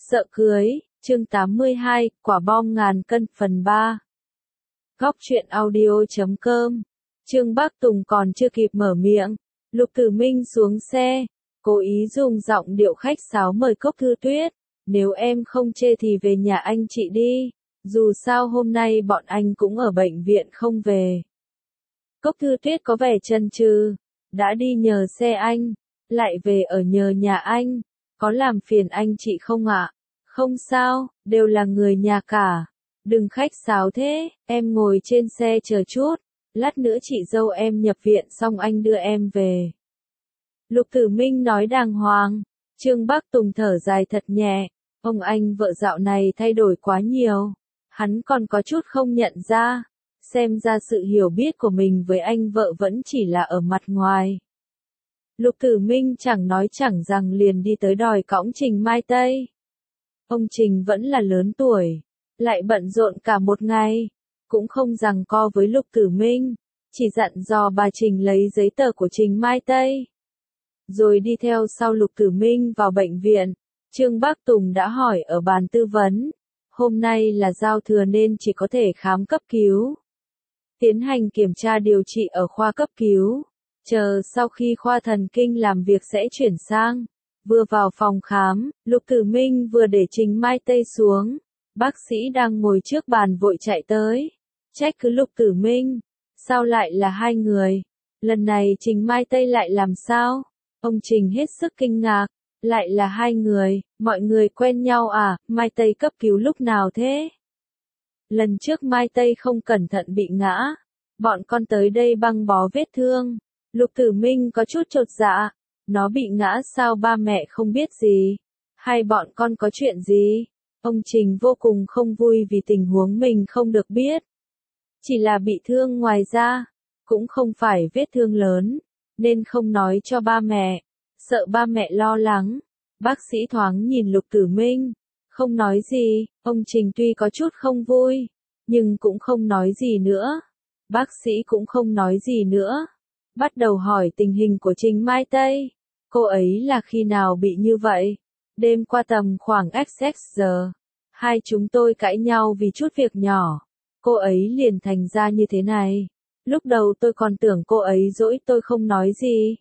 Sợ cưới, chương 82, quả bom ngàn cân phần 3. Góc truyện audio.com. Trương Bác Tùng còn chưa kịp mở miệng, Lục Tử Minh xuống xe, cố ý dùng giọng điệu khách sáo mời Cốc Thư Tuyết, nếu em không chê thì về nhà anh chị đi, dù sao hôm nay bọn anh cũng ở bệnh viện không về. Cốc Thư Tuyết có vẻ chần chừ, đã đi nhờ xe anh, lại về ở nhờ nhà anh, có làm phiền anh chị không ạ? Không sao, đều là người nhà cả. Đừng khách sáo thế, em ngồi trên xe chờ chút, lát nữa chị dâu em nhập viện xong anh đưa em về. Lục Tử Minh nói đàng hoàng, Trương Bác Tùng thở dài thật nhẹ, ông anh vợ dạo này thay đổi quá nhiều, hắn còn có chút không nhận ra, xem ra sự hiểu biết của mình với anh vợ vẫn chỉ là ở mặt ngoài. Lục Tử Minh chẳng nói chẳng rằng liền đi tới đòi cõng Trình Mai Tây. Ông Trình vẫn là lớn tuổi, lại bận rộn cả một ngày, cũng không giằng co với Lục Tử Minh, chỉ dặn dò bà Trình lấy giấy tờ của Trình Mai Tây. Rồi đi theo sau Lục Tử Minh vào bệnh viện, Trương Bác Tùng đã hỏi ở bàn tư vấn, hôm nay là giao thừa nên chỉ có thể khám cấp cứu. Tiến hành kiểm tra điều trị ở khoa cấp cứu, chờ sau khi khoa thần kinh làm việc sẽ chuyển sang. Vừa vào phòng khám, Lục Tử Minh vừa để Trình Mai Tây xuống, bác sĩ đang ngồi trước bàn vội chạy tới, trách cứ Lục Tử Minh, sao lại là hai người, lần này Trình Mai Tây lại làm sao? Ông Trình hết sức kinh ngạc, lại là hai người, mọi người quen nhau à, Mai Tây cấp cứu lúc nào thế? Lần trước Mai Tây không cẩn thận bị ngã, bọn con tới đây băng bó vết thương. Lục Tử Minh có chút chột dạ, nó bị ngã sao ba mẹ không biết gì? Hai bọn con có chuyện gì? Ông Trình vô cùng không vui vì tình huống mình không được biết. Chỉ là bị thương ngoài ra, cũng không phải vết thương lớn, nên không nói cho ba mẹ, sợ ba mẹ lo lắng. Bác sĩ thoáng nhìn Lục Tử Minh, không nói gì, ông Trình tuy có chút không vui, nhưng cũng không nói gì nữa. Bác sĩ cũng không nói gì nữa, bắt đầu hỏi tình hình của Trình Mai Tây. Cô ấy là khi nào bị như vậy? Đêm qua tầm khoảng XX giờ, hai chúng tôi cãi nhau vì chút việc nhỏ. Cô ấy liền thành ra như thế này. Lúc đầu tôi còn tưởng cô ấy dỗi tôi không nói gì.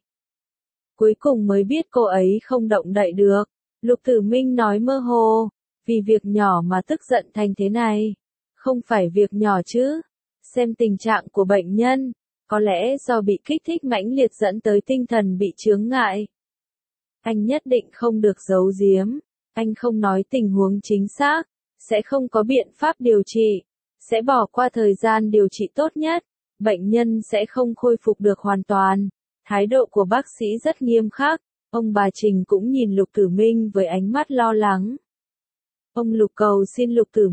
Cuối cùng mới biết cô ấy không động đậy được. Lục Tử Minh nói mơ hồ, vì việc nhỏ mà tức giận thành thế này. Không phải việc nhỏ chứ. Xem tình trạng của bệnh nhân, có lẽ do bị kích thích mãnh liệt dẫn tới tinh thần bị chướng ngại. Anh nhất định không được giấu giếm, anh không nói tình huống chính xác, sẽ không có biện pháp điều trị, sẽ bỏ qua thời gian điều trị tốt nhất, bệnh nhân sẽ không khôi phục được hoàn toàn. Thái độ của bác sĩ rất nghiêm khắc, ông bà Trình cũng nhìn Lục Tử Minh với ánh mắt lo lắng. Ông Lục cầu xin Lục Tử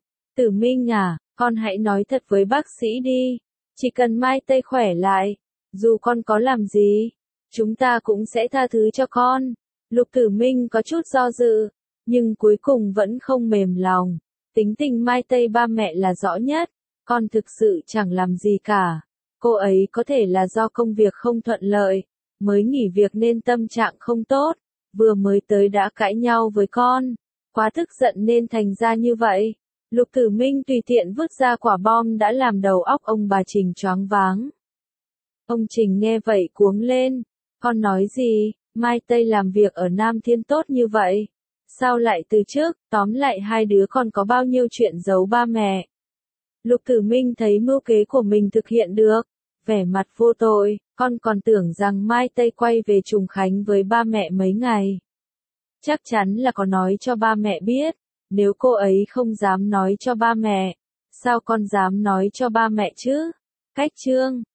Minh à, con hãy nói thật với bác sĩ đi, chỉ cần Mai Tây khỏe lại, dù con có làm gì, chúng ta cũng sẽ tha thứ cho con. Lục Tử Minh có chút do dự, nhưng cuối cùng vẫn không mềm lòng. Tính tình Mai Tây ba mẹ là rõ nhất, con thực sự chẳng làm gì cả. Cô ấy có thể là do công việc không thuận lợi, mới nghỉ việc nên tâm trạng không tốt, vừa mới tới đã cãi nhau với con, quá tức giận nên thành ra như vậy. Lục Tử Minh tùy tiện vứt ra quả bom đã làm đầu óc ông bà Trình choáng váng. Ông Trình nghe vậy cuống lên, con nói gì, Mai Tây làm việc ở Nam Thiên tốt như vậy, sao lại từ trước, tóm lại hai đứa con có bao nhiêu chuyện giấu ba mẹ. Lục Tử Minh thấy mưu kế của mình thực hiện được, vẻ mặt vô tội, con còn tưởng rằng Mai Tây quay về Trùng Khánh với ba mẹ mấy ngày. Chắc chắn là có nói cho ba mẹ biết, nếu cô ấy không dám nói cho ba mẹ, sao con dám nói cho ba mẹ chứ? Cách chương